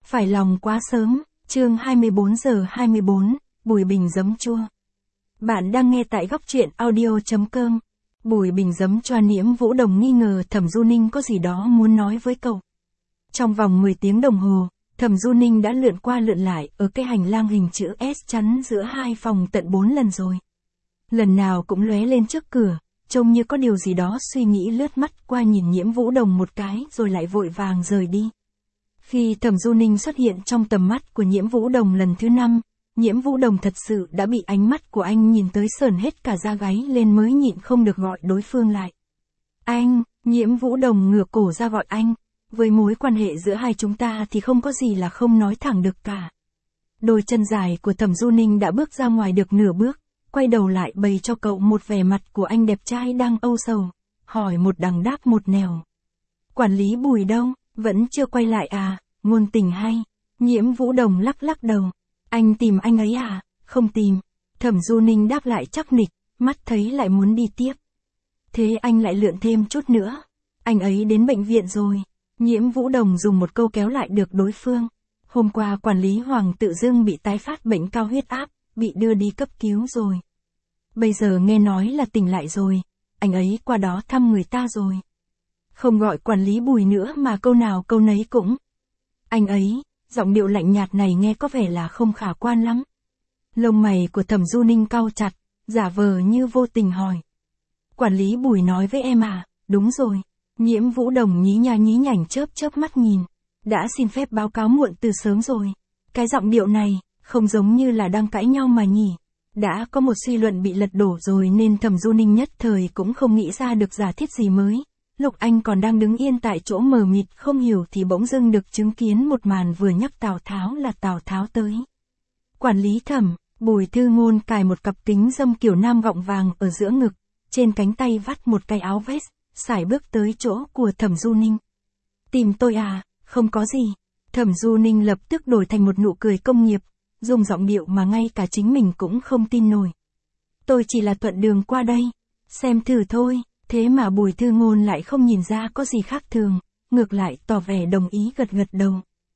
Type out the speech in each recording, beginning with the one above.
Phải lòng quá sớm, chương 24 giờ 24, Bùi Bình giấm chua. Bạn đang nghe tại góc truyện audio.com. Bùi Bình giấm choa Nhiễm Vũ Đồng nghi ngờ Thẩm Du Ninh có gì đó muốn nói với cậu. Trong vòng 10 tiếng đồng hồ, Thẩm Du Ninh đã lượn qua lượn lại ở cái hành lang hình chữ S chắn giữa hai phòng tận 4 lần rồi. Lần nào cũng lóe lên trước cửa, trông như có điều gì đó suy nghĩ lướt mắt qua nhìn Nhiễm Vũ Đồng một cái rồi lại vội vàng rời đi. Khi Thẩm Du Ninh xuất hiện trong tầm mắt của Nhiễm Vũ Đồng lần thứ 5, Nhiễm Vũ Đồng thật sự đã bị ánh mắt của anh nhìn tới sởn hết cả da gáy lên mới nhịn không được gọi đối phương lại. Anh, Nhiễm Vũ Đồng ngửa cổ ra gọi anh, với mối quan hệ giữa hai chúng ta thì không có gì là không nói thẳng được cả. Đôi chân dài của Thẩm Du Ninh đã bước ra ngoài được nửa bước, quay đầu lại bày cho cậu một vẻ mặt của anh đẹp trai đang âu sầu, hỏi một đằng đáp một nẻo. Quản lý Bùi đâu, vẫn chưa quay lại à, ngôn tình hay? Nhiễm Vũ Đồng lắc lắc đầu. Anh tìm anh ấy à? Không tìm. Thẩm Du Ninh đáp lại chắc nịch, mắt thấy lại muốn đi tiếp. Thế anh lại lượn thêm chút nữa. Anh ấy đến bệnh viện rồi. Nhiễm Vũ Đồng dùng một câu kéo lại được đối phương. Hôm qua quản lý Hoàng tự dưng bị tái phát bệnh cao huyết áp, bị đưa đi cấp cứu rồi. Bây giờ nghe nói là tỉnh lại rồi, anh ấy qua đó thăm người ta rồi. Không gọi quản lý Bùi nữa mà câu nào câu nấy cũng. Anh ấy, giọng điệu lạnh nhạt này nghe có vẻ là không khả quan lắm. Lông mày của Thẩm Du Ninh cau chặt, giả vờ như vô tình hỏi. Quản lý Bùi nói với em à? Đúng rồi. Nhiễm Vũ Đồng nhí nha nhí nhảnh chớp chớp mắt nhìn. Đã xin phép báo cáo muộn từ sớm rồi. Cái giọng điệu này, không giống như là đang cãi nhau mà nhỉ. Đã có một suy luận bị lật đổ rồi nên Thẩm Du Ninh nhất thời cũng không nghĩ ra được giả thiết gì mới. Lúc anh còn đang đứng yên tại chỗ mờ mịt không hiểu thì bỗng dưng được chứng kiến một màn vừa nhắc Tào Tháo là Tào Tháo tới. Quản lý Thẩm, Bùi Thư Ngôn cài một cặp kính râm kiểu nam gọng vàng ở giữa ngực, trên cánh tay vắt một cái áo vest, sải bước tới chỗ của Thẩm Du Ninh. Tìm tôi à? Không có gì. Thẩm Du Ninh lập tức đổi thành một nụ cười công nghiệp, dùng giọng điệu mà ngay cả chính mình cũng không tin nổi. Tôi chỉ là thuận đường qua đây, xem thử thôi. Thế mà Bùi Thư Ngôn lại không nhìn ra có gì khác thường, ngược lại tỏ vẻ đồng ý gật gật đầu.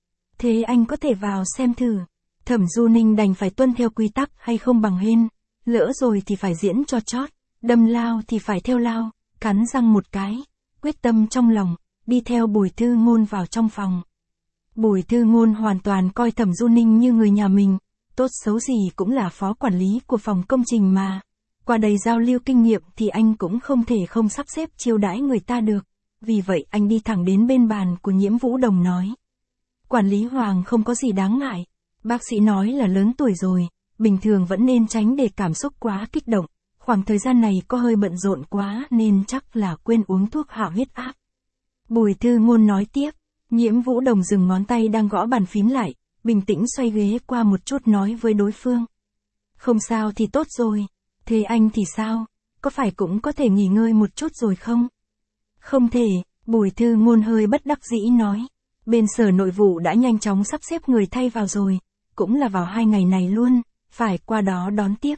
Thế anh có thể vào xem thử. Thẩm Du Ninh đành phải tuân theo quy tắc hay không bằng hên, lỡ rồi thì phải diễn cho chót, đâm lao thì phải theo lao, cắn răng một cái, quyết tâm trong lòng, đi theo Bùi Thư Ngôn vào trong phòng. Bùi Thư Ngôn hoàn toàn coi Thẩm Du Ninh như người nhà mình, tốt xấu gì cũng là phó quản lý của phòng công trình mà. Qua đây giao lưu kinh nghiệm thì anh cũng không thể không sắp xếp chiêu đãi người ta được. Vì vậy anh đi thẳng đến bên bàn của Nhiễm Vũ Đồng nói. Quản lý Hoàng không có gì đáng ngại. Bác sĩ nói là lớn tuổi rồi, bình thường vẫn nên tránh để cảm xúc quá kích động. Khoảng thời gian này có hơi bận rộn quá nên chắc là quên uống thuốc hạ huyết áp. Bùi Thư Ngôn nói tiếp. Nhiễm Vũ Đồng dừng ngón tay đang gõ bàn phím lại, bình tĩnh xoay ghế qua một chút nói với đối phương. Không sao thì tốt rồi. Thế anh thì sao? Có phải cũng có thể nghỉ ngơi một chút rồi không? Không thể, Bùi Thư Ngôn hơi bất đắc dĩ nói. Bên Sở Nội vụ đã nhanh chóng sắp xếp người thay vào rồi, cũng là vào 2 ngày này luôn, phải qua đó đón tiếp.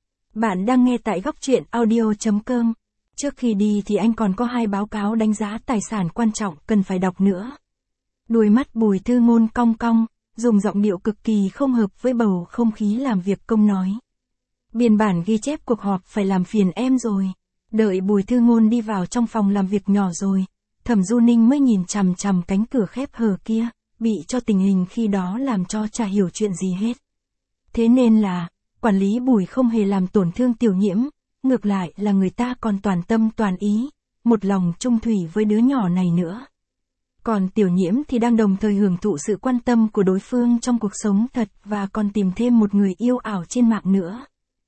Bạn đang nghe tại góc truyện audio.com. Trước khi đi thì anh còn có 2 báo cáo đánh giá tài sản quan trọng cần phải đọc nữa. Đuôi mắt Bùi Thư Ngôn cong cong, dùng giọng điệu cực kỳ không hợp với bầu không khí làm việc công nói. Biên bản ghi chép cuộc họp phải làm phiền em rồi. Đợi Bùi Thư Ngôn đi vào trong phòng làm việc nhỏ rồi, Thẩm Du Ninh mới nhìn chằm chằm cánh cửa khép hờ kia, bị cho tình hình khi đó làm cho chả hiểu chuyện gì hết. Thế nên là, quản lý Bùi không hề làm tổn thương Tiểu Nhiễm, ngược lại là người ta còn toàn tâm toàn ý, một lòng chung thủy với đứa nhỏ này nữa. Còn Tiểu Nhiễm thì đang đồng thời hưởng thụ sự quan tâm của đối phương trong cuộc sống thật và còn tìm thêm một người yêu ảo trên mạng nữa.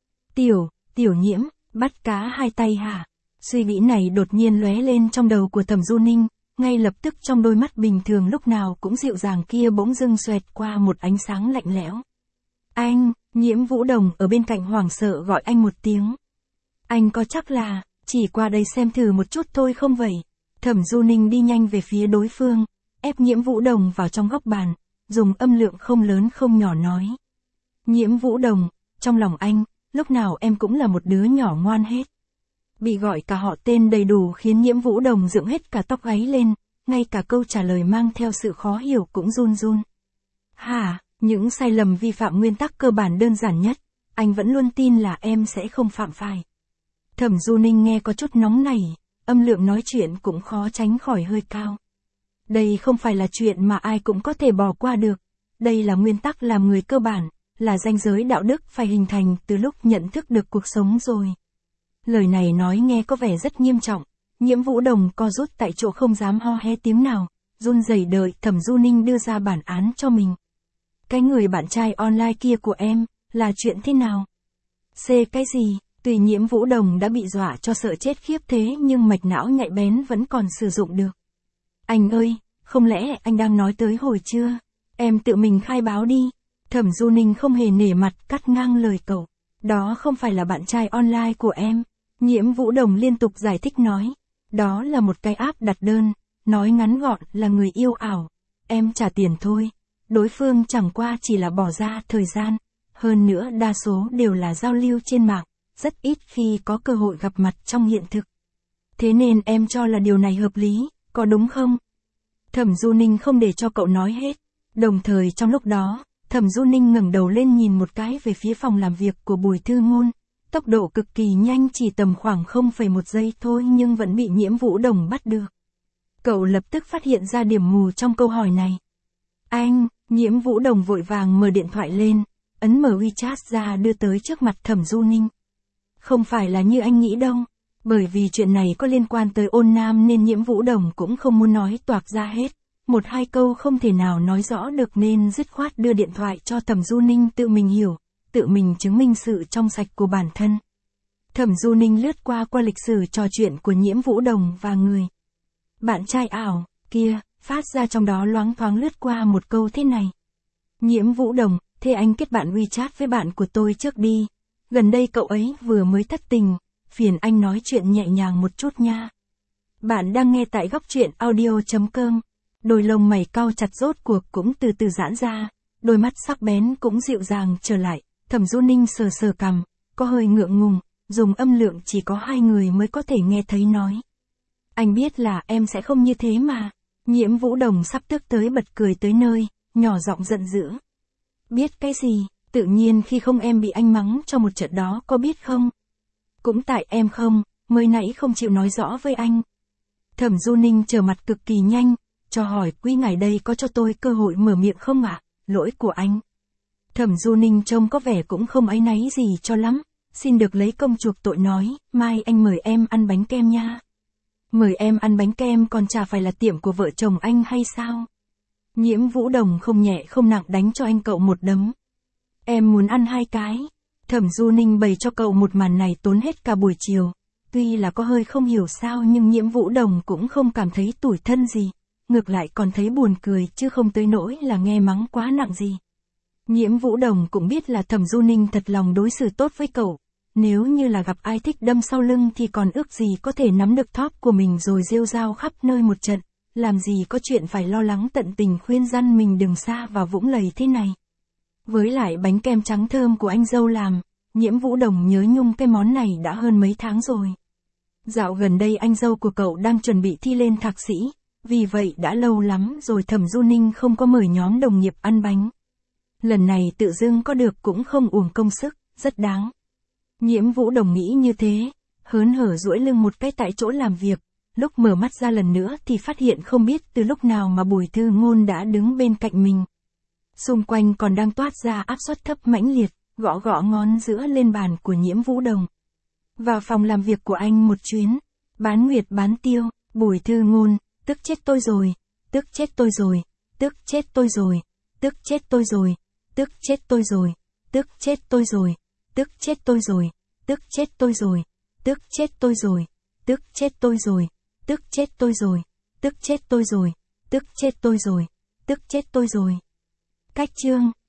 Tiểu Nhiễm, bắt cá 2 tay hả? Suy nghĩ này đột nhiên lóe lên trong đầu của Thẩm Du Ninh, ngay lập tức trong đôi mắt bình thường lúc nào cũng dịu dàng kia bỗng dưng xoẹt qua một ánh sáng lạnh lẽo. Anh, Nhiễm Vũ Đồng ở bên cạnh hoảng sợ gọi anh một tiếng. Anh có chắc là, chỉ qua đây xem thử một chút thôi không vậy? Thẩm Du Ninh đi nhanh về phía đối phương, ép Nhiễm Vũ Đồng vào trong góc bàn, dùng âm lượng không lớn không nhỏ nói. Nhiễm Vũ Đồng, trong lòng anh, lúc nào em cũng là một đứa nhỏ ngoan hết. Bị gọi cả họ tên đầy đủ khiến Nhiễm Vũ Đồng dựng hết cả tóc gáy lên, ngay cả câu trả lời mang theo sự khó hiểu cũng run run. Hả, những sai lầm vi phạm nguyên tắc cơ bản đơn giản nhất, anh vẫn luôn tin là em sẽ không phạm phải. Thẩm Du Ninh nghe có chút nóng nảy, âm lượng nói chuyện cũng khó tránh khỏi hơi cao. Đây không phải là chuyện mà ai cũng có thể bỏ qua được. Đây là nguyên tắc làm người cơ bản, là ranh giới đạo đức phải hình thành từ lúc nhận thức được cuộc sống rồi. Lời này nói nghe có vẻ rất nghiêm trọng, Nhiễm Vũ Đồng co rút tại chỗ không dám ho he tiếng nào, run rẩy đợi Thẩm Du Ninh đưa ra bản án cho mình. Cái người bạn trai online kia của em, là chuyện thế nào? Cái gì? Tuy Nhiễm Vũ Đồng đã bị dọa cho sợ chết khiếp thế nhưng mạch não nhạy bén vẫn còn sử dụng được. Anh ơi, không lẽ anh đang nói tới hồi trưa? Em tự mình khai báo đi. Thẩm Du Ninh không hề nể mặt cắt ngang lời cậu. Đó không phải là bạn trai online của em. Nhiễm Vũ Đồng liên tục giải thích nói. Đó là một cái app đặt đơn, nói ngắn gọn là người yêu ảo. Em trả tiền thôi. Đối phương chẳng qua chỉ là bỏ ra thời gian. Hơn nữa đa số đều là giao lưu trên mạng, rất ít khi có cơ hội gặp mặt trong hiện thực. Thế nên em cho là điều này hợp lý, có đúng không? Thẩm Du Ninh không để cho cậu nói hết. Đồng thời trong lúc đó, Thẩm Du Ninh ngẩng đầu lên nhìn một cái về phía phòng làm việc của Bùi Thư Ngôn. Tốc độ cực kỳ nhanh, chỉ tầm khoảng 0,1 giây thôi nhưng vẫn bị Nhiễm Vũ Đồng bắt được. Cậu lập tức phát hiện ra điểm mù trong câu hỏi này. Anh, Nhiễm Vũ Đồng vội vàng mở điện thoại lên, ấn mở WeChat ra đưa tới trước mặt Thẩm Du Ninh. Không phải là như anh nghĩ đâu, bởi vì chuyện này có liên quan tới Ôn Nam nên Nhiễm Vũ Đồng cũng không muốn nói toạc ra hết. Một hai câu không thể nào nói rõ được nên dứt khoát đưa điện thoại cho Thẩm Du Ninh tự mình hiểu, tự mình chứng minh sự trong sạch của bản thân. Thẩm Du Ninh lướt qua lịch sử trò chuyện của Nhiễm Vũ Đồng và người bạn trai ảo kia, phát ra trong đó loáng thoáng lướt qua một câu thế này. Nhiễm Vũ Đồng, thế anh kết bạn WeChat với bạn của tôi trước đi. Gần đây cậu ấy vừa mới thất tình, phiền anh nói chuyện nhẹ nhàng một chút nha. Bạn đang nghe tại góc truyện audio.com. Đôi lông mày cau chặt rốt cuộc cũng từ từ giãn ra, đôi mắt sắc bén cũng dịu dàng trở lại. Thẩm Du Ninh sờ sờ cằm, có hơi ngượng ngùng, dùng âm lượng chỉ có 2 người mới có thể nghe thấy nói. Anh biết là em sẽ không như thế mà. Nhiễm Vũ Đồng sắp tức tới bật cười tới nơi, nhỏ giọng giận dữ. Biết cái gì, tự nhiên khi không em bị anh mắng cho một trận đó có biết không? Cũng tại em không, mới nãy không chịu nói rõ với anh. Thẩm Du Ninh trở mặt cực kỳ nhanh, cho hỏi quý ngài đây có cho tôi cơ hội mở miệng không ạ? Lỗi của anh. Thẩm Du Ninh trông có vẻ cũng không áy náy gì cho lắm, xin được lấy công chuộc tội nói, mai anh mời em ăn bánh kem nha. Mời em ăn bánh kem còn chả phải là tiệm của vợ chồng anh hay sao? Nhiễm Vũ Đồng không nhẹ không nặng đánh cho anh cậu một đấm. Em muốn ăn 2 cái. Thẩm Du Ninh bày cho cậu một màn này tốn hết cả buổi chiều. Tuy là có hơi không hiểu sao nhưng Nhiễm Vũ Đồng cũng không cảm thấy tủi thân gì. Ngược lại còn thấy buồn cười chứ không tới nỗi là nghe mắng quá nặng gì. Nhiễm Vũ Đồng cũng biết là Thẩm Du Ninh thật lòng đối xử tốt với cậu. Nếu như là gặp ai thích đâm sau lưng thì còn ước gì có thể nắm được top của mình rồi rêu rao khắp nơi một trận. Làm gì có chuyện phải lo lắng tận tình khuyên răn mình đừng xa vào vũng lầy thế này. Với lại bánh kem trắng thơm của anh dâu làm, Nhiễm Vũ Đồng nhớ nhung cái món này đã hơn mấy tháng rồi. Dạo gần đây anh dâu của cậu đang chuẩn bị thi lên thạc sĩ, vì vậy đã lâu lắm rồi Thẩm Du Ninh không có mời nhóm đồng nghiệp ăn bánh. Lần này tự dưng có được cũng không uổng công sức, rất đáng. Nhiễm Vũ Đồng nghĩ như thế, hớn hở duỗi lưng một cái tại chỗ làm việc, lúc mở mắt ra lần nữa thì phát hiện không biết từ lúc nào mà Bùi Thư Ngôn đã đứng bên cạnh mình. Xung quanh còn đang toát ra áp suất thấp mãnh liệt, gõ gõ ngón giữa lên bàn của Nhiễm Vũ Đồng. Vào phòng làm việc của anh một chuyến, bán nguyệt bán tiêu, Bùi Thư Ngôn, tức chết tôi rồi, tức chết tôi rồi, tức chết tôi rồi, tức chết tôi rồi, tức chết tôi rồi, tức chết tôi rồi, tức chết tôi rồi, tức chết tôi rồi, tức chết tôi rồi, tức chết tôi rồi, tức chết tôi rồi, tức chết tôi rồi, tức chết tôi rồi, tức chết tôi rồi. Cách chương